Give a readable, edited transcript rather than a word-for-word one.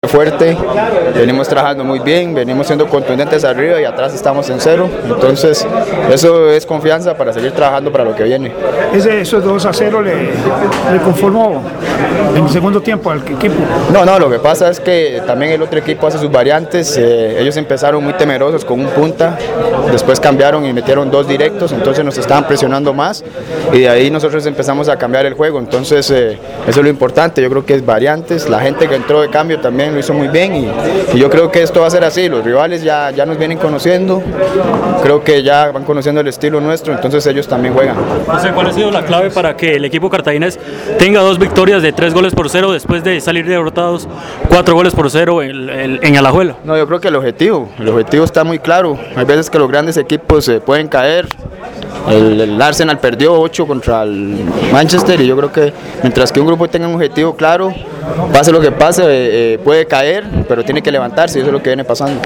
Fuerte, venimos trabajando muy bien, venimos siendo contundentes arriba y atrás estamos en cero, entonces eso es confianza para seguir trabajando para lo que viene. Esos 2-0 le conformó en el segundo tiempo al equipo. No, lo que pasa es que también el otro equipo hace sus variantes, ellos empezaron muy temerosos con un punta, después cambiaron y metieron 2 directos, entonces nos estaban presionando más y de ahí nosotros empezamos a cambiar el juego, entonces eso es lo importante, yo creo que es variantes, la gente que entró de cambio también lo hizo muy bien y yo creo que esto va a ser así, los rivales ya nos vienen conociendo, creo que ya van conociendo el estilo nuestro, entonces ellos también juegan. ¿Cuál ha sido la clave para que el equipo cartaginés tenga 2 victorias de 3-0 después de salir derrotados 4-0 en Alajuela? No, yo creo que el objetivo está muy claro, hay veces que los grandes equipos pueden caer. El Arsenal perdió 8 contra el Manchester y yo creo que mientras que un grupo tenga un objetivo claro, pase lo que pase, puede caer, pero tiene que levantarse y eso es lo que viene pasando.